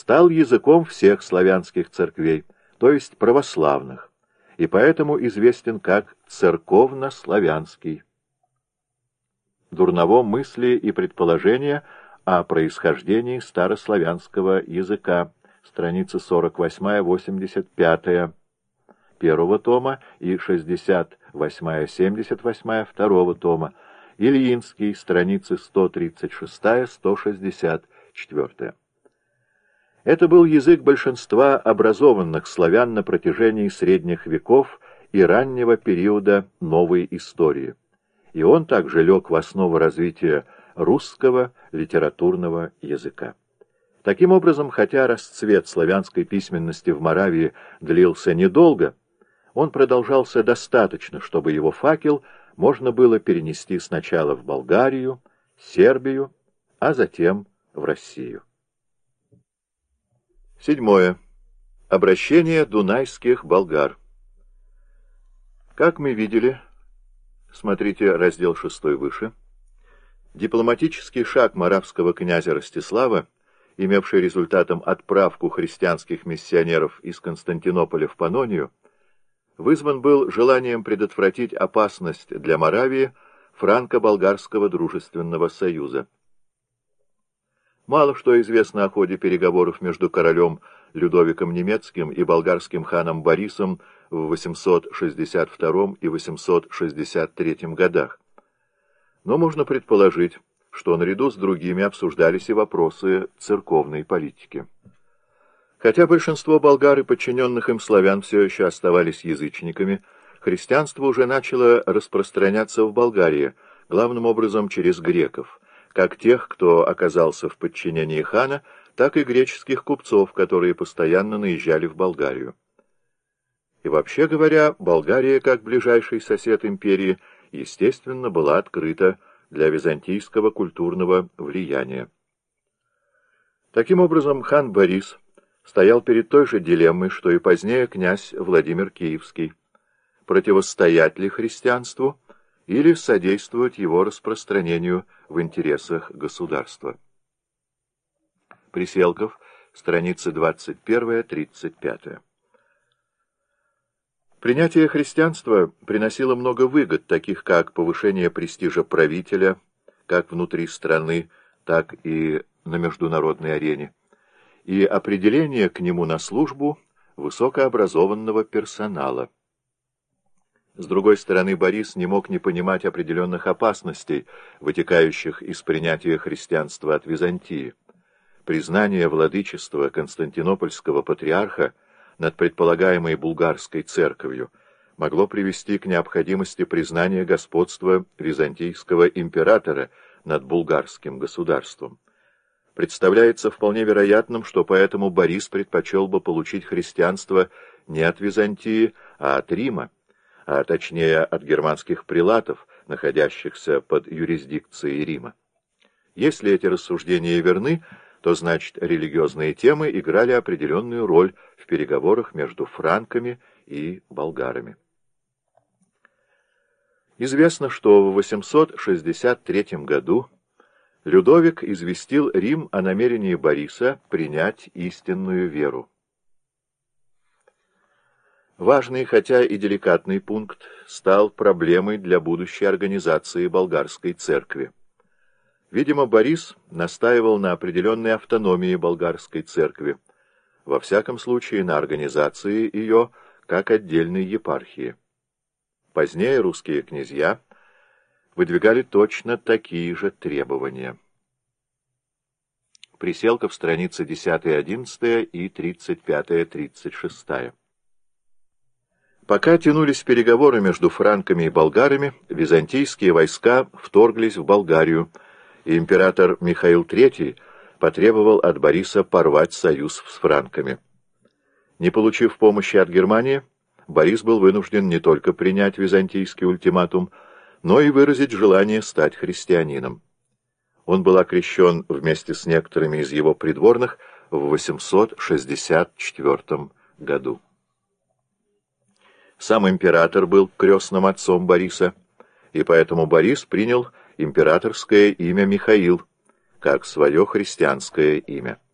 стал языком всех славянских церквей, то есть православных, и поэтому известен как церковно-славянский. Дурново мысли и предположения о происхождении старославянского языка, страницы 48-85 первого тома и 68-78 второго тома, Ильинский, страницы 136-164. Это был язык большинства образованных славян на протяжении средних веков и раннего периода новой истории, и он также лег в основу развития русского литературного языка. Таким образом, хотя расцвет славянской письменности в Моравии длился недолго, он продолжался достаточно, чтобы его факел можно было перенести сначала в Болгарию, Сербию, а затем в Россию. 7. Обращение дунайских болгар. Как мы видели, смотрите раздел 6 выше, дипломатический шаг моравского князя Ростислава, имевший результатом отправку христианских миссионеров из Константинополя в Паннонию, вызван был желанием предотвратить опасность для Моравии франко-болгарского дружественного союза. Мало что известно о ходе переговоров между королем Людовиком Немецким и болгарским ханом Борисом в 862 и 863 годах. Но можно предположить, что наряду с другими обсуждались и вопросы церковной политики. Хотя большинство болгар и подчиненных им славян все еще оставались язычниками, христианство уже начало распространяться в Болгарии, главным образом через греков, как тех, кто оказался в подчинении хана, так и греческих купцов, которые постоянно наезжали в Болгарию. И вообще говоря, Болгария, как ближайший сосед империи, естественно, была открыта для византийского культурного влияния. Таким образом, хан Борис стоял перед той же дилеммой, что и позднее князь Владимир Киевский: противостоять ли христианству или содействовать его распространению в интересах государства. Приселков, страницы 21-35. Принятие христианства приносило много выгод, таких как повышение престижа правителя, как внутри страны, так и на международной арене, и определение к нему на службу высокообразованного персонала. С другой стороны, Борис не мог не понимать определенных опасностей, вытекающих из принятия христианства от Византии. Признание владычества константинопольского патриарха над предполагаемой булгарской церковью могло привести к необходимости признания господства византийского императора над булгарским государством. Представляется вполне вероятным, что поэтому Борис предпочел бы получить христианство не от Византии, а от Рима, а точнее от германских прилатов, находящихся под юрисдикцией Рима. Если эти рассуждения верны, то значит религиозные темы играли определенную роль в переговорах между франками и болгарами. Известно, что в 863 году Людовик известил Рим о намерении Бориса принять истинную веру. Важный, хотя и деликатный пункт стал проблемой для будущей организации болгарской церкви. Видимо, Борис настаивал на определенной автономии болгарской церкви, во всяком случае на организации ее как отдельной епархии. Позднее русские князья выдвигали точно такие же требования. Приселков, страницы 10-11 и 35-36. Пока тянулись переговоры между франками и болгарами, византийские войска вторглись в Болгарию, и император Михаил III потребовал от Бориса порвать союз с франками. Не получив помощи от Германии, Борис был вынужден не только принять византийский ультиматум, но и выразить желание стать христианином. Он был окрещен вместе с некоторыми из его придворных в 864 году. Сам император был крестным отцом Бориса, и поэтому Борис принял императорское имя Михаил, как свое христианское имя.